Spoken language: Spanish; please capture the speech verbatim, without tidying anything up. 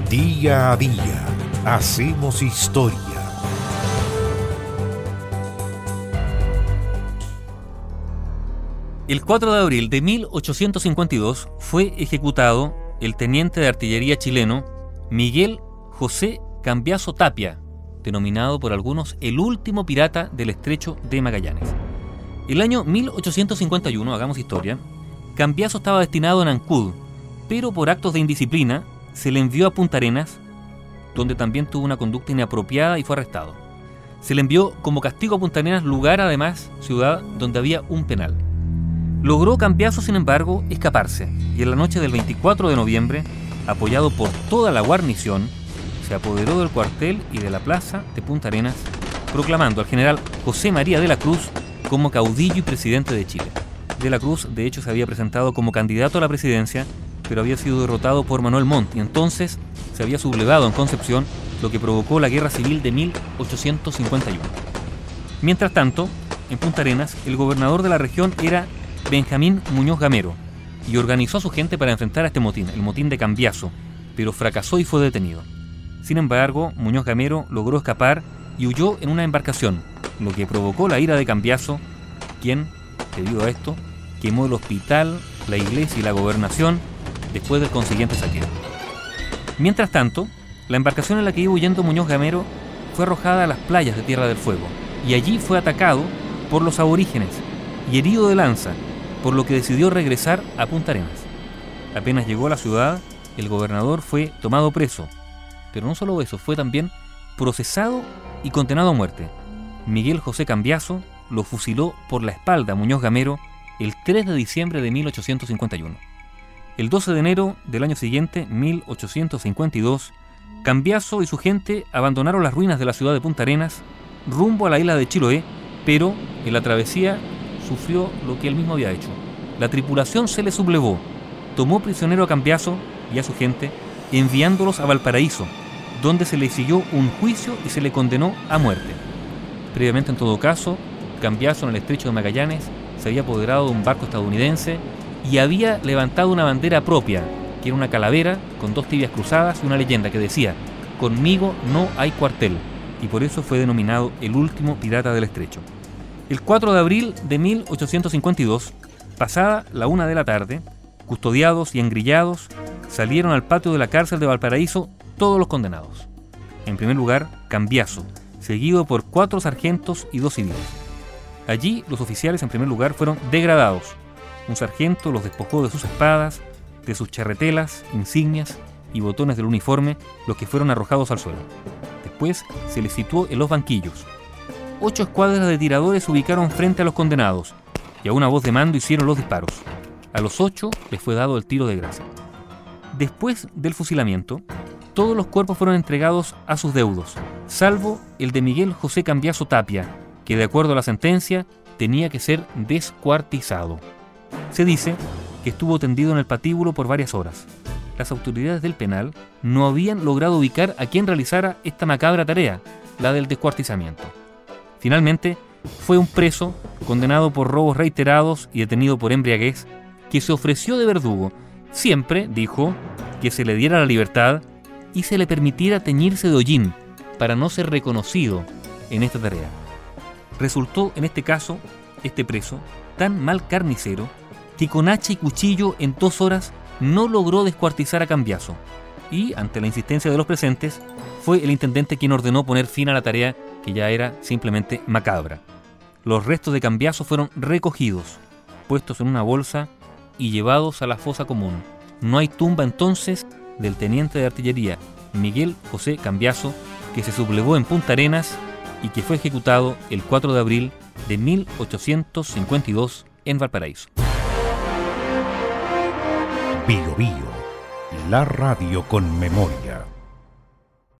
Día a día hacemos historia. El cuatro de abril de mil ochocientos cincuenta y dos fue ejecutado el teniente de artillería chileno Miguel José Cambiaso Tapia, denominado por algunos el último pirata del estrecho de Magallanes. El año mil ochocientos cincuenta y uno, hagamos historia, Cambiaso estaba destinado en Ancud, pero por actos de indisciplina se le envió a Punta Arenas, donde también tuvo una conducta inapropiada y fue arrestado. Se le envió como castigo a Punta Arenas, lugar además, ciudad donde había un penal. Logró Cambiaso, sin embargo, escaparse, y en la noche del veinticuatro de noviembre, apoyado por toda la guarnición, se apoderó del cuartel y de la plaza de Punta Arenas, proclamando al general José María de la Cruz como caudillo y presidente de Chile. De la Cruz, de hecho, se había presentado como candidato a la presidencia, pero había sido derrotado por Manuel Montt, y entonces se había sublevado en Concepción, lo que provocó la Guerra Civil de mil ochocientos cincuenta y uno. Mientras tanto, en Punta Arenas, el gobernador de la región era Benjamín Muñoz Gamero, y organizó a su gente para enfrentar a este motín, el motín de Cambiaso, pero fracasó y fue detenido. Sin embargo, Muñoz Gamero logró escapar y huyó en una embarcación, lo que provocó la ira de Cambiaso, quien, debido a esto, quemó el hospital, la iglesia y la gobernación después del consiguiente saqueo. Mientras tanto, la embarcación en la que iba huyendo Muñoz Gamero fue arrojada a las playas de Tierra del Fuego, y allí fue atacado por los aborígenes y herido de lanza, por lo que decidió regresar a Punta Arenas. Apenas llegó a la ciudad, el gobernador fue tomado preso, pero no solo eso, fue también procesado y condenado a muerte. Miguel José Cambiaso lo fusiló por la espalda a Muñoz Gamero el tres de diciembre de mil ochocientos cincuenta y uno. El doce de enero del año siguiente, mil ochocientos cincuenta y dos, Cambiaso y su gente abandonaron las ruinas de la ciudad de Punta Arenas rumbo a la isla de Chiloé, pero en la travesía sufrió lo que él mismo había hecho. La tripulación se le sublevó, tomó prisionero a Cambiaso y a su gente, enviándolos a Valparaíso, donde se le siguió un juicio y se le condenó a muerte. Previamente, en todo caso, Cambiaso en el estrecho de Magallanes se había apoderado de un barco estadounidense y había levantado una bandera propia, que era una calavera con dos tibias cruzadas y una leyenda que decía: "Conmigo no hay cuartel", y por eso fue denominado el último pirata del estrecho. El cuatro de abril de mil ochocientos cincuenta y dos, pasada la una de la tarde, custodiados y engrillados, salieron al patio de la cárcel de Valparaíso todos los condenados. En primer lugar, Cambiaso, seguido por cuatro sargentos y dos civiles. Allí, los oficiales en primer lugar fueron degradados. Un sargento los despojó de sus espadas, de sus charretelas, insignias y botones del uniforme, los que fueron arrojados al suelo. Después se les situó en los banquillos. Ocho escuadras de tiradores se ubicaron frente a los condenados y a una voz de mando hicieron los disparos. A los ocho les fue dado el tiro de gracia. Después del fusilamiento, todos los cuerpos fueron entregados a sus deudos, salvo el de Miguel José Cambiaso Tapia, que de acuerdo a la sentencia tenía que ser descuartizado. Se dice que estuvo tendido en el patíbulo por varias horas. Las autoridades del penal no habían logrado ubicar a quien realizara esta macabra tarea, la del descuartizamiento. Finalmente, fue un preso condenado por robos reiterados y detenido por embriaguez, que se ofreció de verdugo, siempre, dijo, que se le diera la libertad y se le permitiera teñirse de hollín para no ser reconocido en esta tarea. Resultó, en este caso, este preso, tan mal carnicero que con hacha y cuchillo en dos horas no logró descuartizar a Cambiaso, y, ante la insistencia de los presentes, fue el intendente quien ordenó poner fin a la tarea, que ya era simplemente macabra. Los restos de Cambiaso fueron recogidos, puestos en una bolsa y llevados a la fosa común. No hay tumba entonces del teniente de artillería Miguel José Cambiaso, que se sublevó en Punta Arenas y que fue ejecutado el cuatro de abril de mil ochocientos cincuenta y dos en Valparaíso. Bio Bio, la radio con memoria.